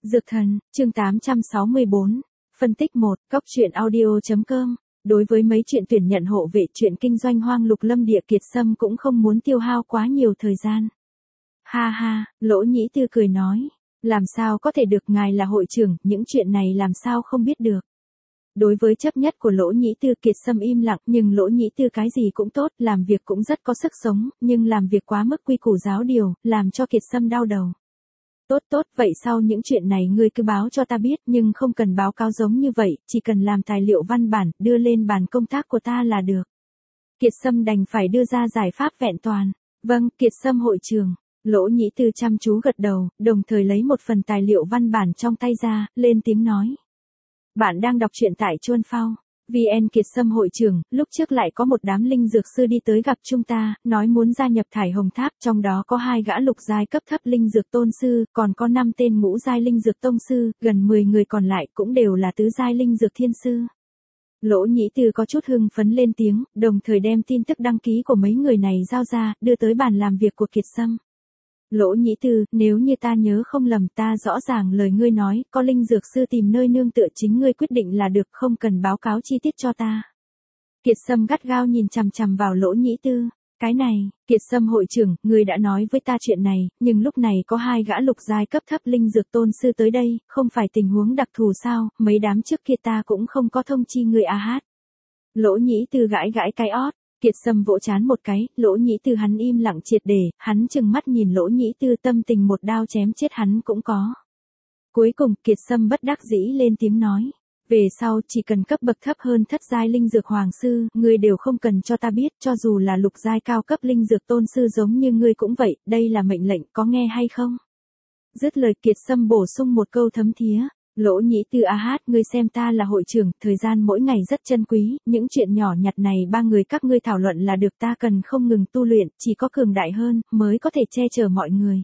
Dược thần, chương 864. Phân tích 1, Cóc truyện audio.com. Đối với mấy chuyện tuyển nhận hộ vệ chuyện kinh doanh hoang lục lâm địa, Kiệt Sâm cũng không muốn tiêu hao quá nhiều thời gian. Ha ha, Lỗ Nhĩ Tư cười nói. Làm sao có thể được, ngài là hội trưởng, những chuyện này làm sao không biết được. Đối với chấp nhất của Lỗ Nhĩ Tư, Kiệt Sâm im lặng, nhưng Lỗ Nhĩ Tư cái gì cũng tốt, làm việc cũng rất có sức sống, nhưng làm việc quá mức quy củ giáo điều, làm cho Kiệt Sâm đau đầu. Tốt, vậy sau những chuyện này ngươi cứ báo cho ta biết, nhưng không cần báo cáo giống như vậy, chỉ cần làm tài liệu văn bản, đưa lên bàn công tác của ta là được. Kiệt Sâm đành phải đưa ra giải pháp vẹn toàn. Vâng, Kiệt Sâm hội trưởng. Lỗ Nhĩ Tư chăm chú gật đầu, đồng thời lấy một phần tài liệu văn bản trong tay ra, lên tiếng nói. Bạn đang đọc truyện tại Chuân Phao. VN. Kiệt Sâm hội trưởng, lúc trước lại có một đám linh dược sư đi tới gặp chúng ta, nói muốn gia nhập Thải Hồng Tháp, trong đó có 2 gã lục giai cấp thấp linh dược tôn sư, còn có 5 tên ngũ giai linh dược tông sư, gần 10 người còn lại cũng đều là tứ giai linh dược thiên sư. Lỗ Nhĩ Tư có chút hưng phấn lên tiếng, đồng thời đem tin tức đăng ký của mấy người này giao ra, đưa tới bàn làm việc của Kiệt Sâm. Lỗ Nhĩ Tư, nếu như ta nhớ không lầm, ta rõ ràng lời ngươi nói, có linh dược sư tìm nơi nương tựa chính ngươi quyết định là được, không cần báo cáo chi tiết cho ta. Kiệt Sâm gắt gao nhìn chằm chằm vào Lỗ Nhĩ Tư. Cái này, Kiệt Sâm hội trưởng, ngươi đã nói với ta chuyện này, nhưng lúc này có 2 gã lục giai cấp thấp linh dược tôn sư tới đây, không phải tình huống đặc thù sao, mấy đám trước kia ta cũng không có thông chi ngươi a hát. Lỗ Nhĩ Tư gãi gãi cái ót. Kiệt Sâm vỗ chán một cái, Lỗ Nhĩ Tư hắn im lặng triệt để, hắn chừng mắt nhìn Lỗ Nhĩ Tư, tâm tình một đao chém chết hắn cũng có. Cuối cùng, Kiệt Sâm bất đắc dĩ lên tiếng nói. Về sau, chỉ cần cấp bậc thấp hơn thất giai linh dược hoàng sư, ngươi đều không cần cho ta biết, cho dù là lục giai cao cấp linh dược tôn sư giống như ngươi cũng vậy, đây là mệnh lệnh, có nghe hay không? Dứt lời, Kiệt Sâm bổ sung một câu thấm thía. Lỗ Nhĩ Tư a hát, ngươi xem ta là hội trưởng, thời gian mỗi ngày rất chân quý, những chuyện nhỏ nhặt này 3 người các ngươi thảo luận là được, ta cần không ngừng tu luyện, chỉ có cường đại hơn, mới có thể che chở mọi người.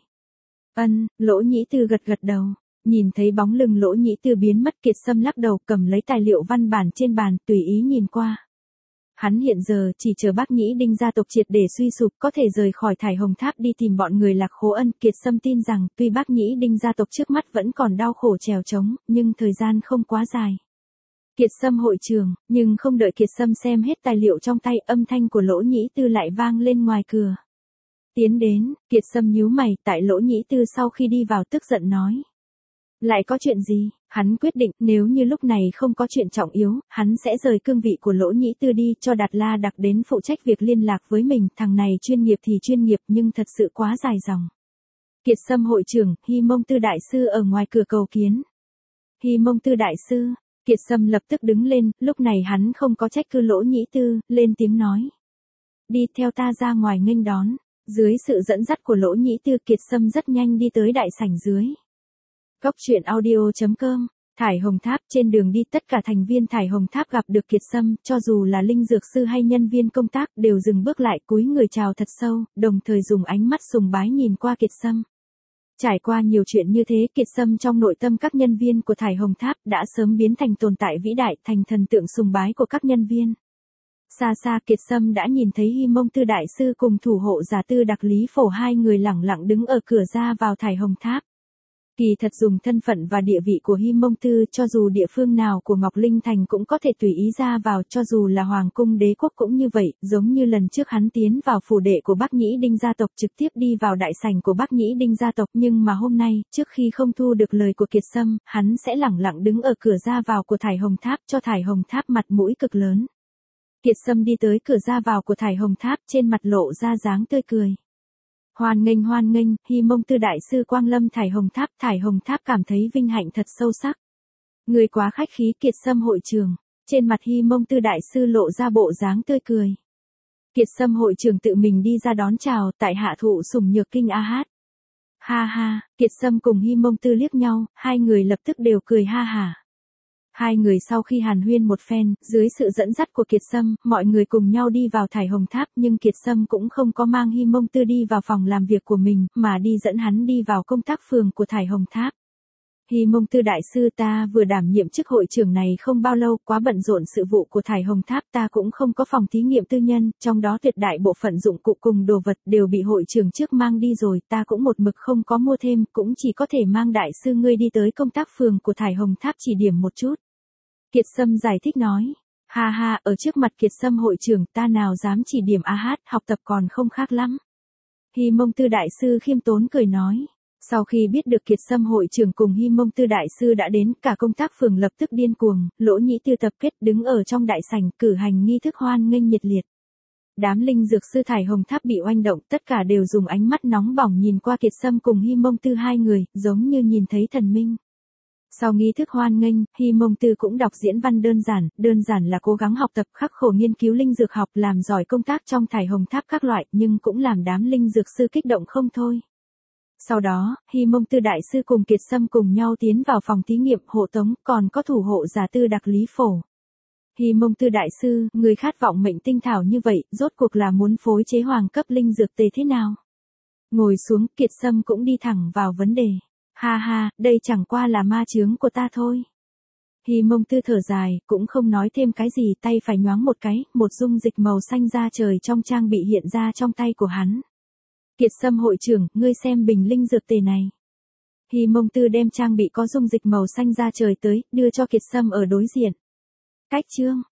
Lỗ Nhĩ Tư gật đầu. Nhìn thấy bóng lưng Lỗ Nhĩ Tư biến mất, Kiệt Sâm lắc đầu, cầm lấy tài liệu văn bản trên bàn, tùy ý nhìn qua. Hắn hiện giờ chỉ chờ Bác Nhĩ Đinh gia tộc triệt để suy sụp, có thể rời khỏi Thải Hồng Tháp đi tìm bọn người Lạc Khố Ân. Kiệt Sâm tin rằng, tuy Bác Nhĩ Đinh gia tộc trước mắt vẫn còn đau khổ trèo trống, nhưng thời gian không quá dài. Kiệt Sâm hội trưởng, nhưng không đợi Kiệt Sâm xem hết tài liệu trong tay, âm thanh của Lỗ Nhĩ Tư lại vang lên ngoài cửa. Tiến đến, Kiệt Sâm nhíu mày, tại Lỗ Nhĩ Tư sau khi đi vào tức giận nói. Lại có chuyện gì? Hắn quyết định, nếu như lúc này không có chuyện trọng yếu, hắn sẽ rời cương vị của Lỗ Nhĩ Tư đi, cho Đạt La Đặc đến phụ trách việc liên lạc với mình, thằng này chuyên nghiệp thì chuyên nghiệp, nhưng thật sự quá dài dòng. Kiệt Sâm hội trưởng, Hy Mông Tư đại sư ở ngoài cửa cầu kiến. Hy Mông Tư đại sư, Kiệt Sâm lập tức đứng lên, lúc này hắn không có trách cứ Lỗ Nhĩ Tư, lên tiếng nói. Đi theo ta ra ngoài nghênh đón. Dưới sự dẫn dắt của Lỗ Nhĩ Tư, Kiệt Sâm rất nhanh đi tới đại sảnh dưới. Cóc truyện audio.com. Thải Hồng Tháp, trên đường đi tất cả thành viên Thải Hồng Tháp gặp được Kiệt Sâm, cho dù là linh dược sư hay nhân viên công tác, đều dừng bước lại, cúi người chào thật sâu, đồng thời dùng ánh mắt sùng bái nhìn qua Kiệt Sâm. Trải qua nhiều chuyện như thế, Kiệt Sâm trong nội tâm các nhân viên của Thải Hồng Tháp đã sớm biến thành tồn tại vĩ đại, thành thần tượng sùng bái của các nhân viên. Xa xa, Kiệt Sâm đã nhìn thấy Hy Mông Tư đại sư cùng thủ hộ giả Tư Đặc Lý Phổ, 2 người lẳng lặng đứng ở cửa ra vào Thải Hồng Tháp. Kỳ thật dùng thân phận và địa vị của Hy Mông Tư, cho dù địa phương nào của Ngọc Linh Thành cũng có thể tùy ý ra vào, cho dù là Hoàng cung đế quốc cũng như vậy, giống như lần trước hắn tiến vào phủ đệ của Bác Nhĩ Đinh gia tộc, trực tiếp đi vào đại sảnh của Bác Nhĩ Đinh gia tộc, nhưng mà hôm nay, trước khi không thu được lời của Kiệt Sâm, hắn sẽ lẳng lặng đứng ở cửa ra vào của Thải Hồng Tháp, cho Thải Hồng Tháp mặt mũi cực lớn. Kiệt Sâm đi tới cửa ra vào của Thải Hồng Tháp, trên mặt lộ ra dáng tươi cười. Hoan nghênh, Hy Mông Tư đại sư quang lâm Thải Hồng Tháp cảm thấy vinh hạnh thật sâu sắc. Người quá khách khí, Kiệt Sâm hội trưởng. Trên mặt Hy Mông Tư đại sư lộ ra bộ dáng tươi cười. Kiệt Sâm hội trưởng tự mình đi ra đón chào, tại hạ thụ sủng nhược kinh a hát. Ha ha, Kiệt Sâm cùng Hy Mông Tư liếc nhau, 2 người lập tức đều cười ha hả. 2 người sau khi hàn huyên một phen, dưới sự dẫn dắt của Kiệt Sâm, mọi người cùng nhau đi vào Thải Hồng Tháp, nhưng Kiệt Sâm cũng không có mang Hy Mông Tư đi vào phòng làm việc của mình, mà đi dẫn hắn đi vào công tác phường của Thải Hồng Tháp. Hi Mông Tư đại sư, ta vừa đảm nhiệm chức hội trưởng này không bao lâu, quá bận rộn sự vụ của Thải Hồng Tháp, ta cũng không có phòng thí nghiệm tư nhân, trong đó tuyệt đại bộ phận dụng cụ cùng đồ vật đều bị hội trưởng trước mang đi rồi, ta cũng một mực không có mua thêm, cũng chỉ có thể mang đại sư ngươi đi tới công tác phường của Thải Hồng Tháp chỉ điểm một chút. Kiệt Sâm giải thích nói, ha ha, ở trước mặt Kiệt Sâm hội trưởng, ta nào dám chỉ điểm a hát, học tập còn không khác lắm. Hi Mông Tư đại sư khiêm tốn cười nói. Sau khi biết được Kiệt Sâm hội trưởng cùng Hi Mông Tư đại sư đã đến, cả công tác phường lập tức điên cuồng, Lỗ Nhĩ Tư tập kết đứng ở trong đại sảnh cử hành nghi thức hoan nghênh nhiệt liệt. Đám linh dược sư Thải Hồng Tháp bị oanh động, tất cả đều dùng ánh mắt nóng bỏng nhìn qua Kiệt Sâm cùng Hi Mông Tư hai người, giống như nhìn thấy thần minh. Sau nghi thức hoan nghênh, Hi Mông Tư cũng đọc diễn văn đơn giản là cố gắng học tập khắc khổ nghiên cứu linh dược học, làm giỏi công tác trong Thải Hồng Tháp các loại, nhưng cũng làm đám linh dược sư kích động không thôi. Sau đó, Hi Mông Tư đại sư cùng Kiệt Sâm cùng nhau tiến vào phòng thí nghiệm hộ tống, còn có thủ hộ giả Tư Đặc Lý Phổ. Hi Mông Tư đại sư, người khát vọng mệnh tinh thảo như vậy, rốt cuộc là muốn phối chế hoàng cấp linh dược tề thế nào? Ngồi xuống, Kiệt Sâm cũng đi thẳng vào vấn đề. Ha ha, đây chẳng qua là ma chướng của ta thôi. Hi Mông Tư thở dài, cũng không nói thêm cái gì, tay phải nhoáng một cái, một dung dịch màu xanh da trời trong trang bị hiện ra trong tay của hắn. Kiệt Sâm hội trưởng, ngươi xem bình linh dược tề này. Hi Mông Tư đem trang bị có dung dịch màu xanh da trời tới, đưa cho Kiệt Sâm ở đối diện. Cách chương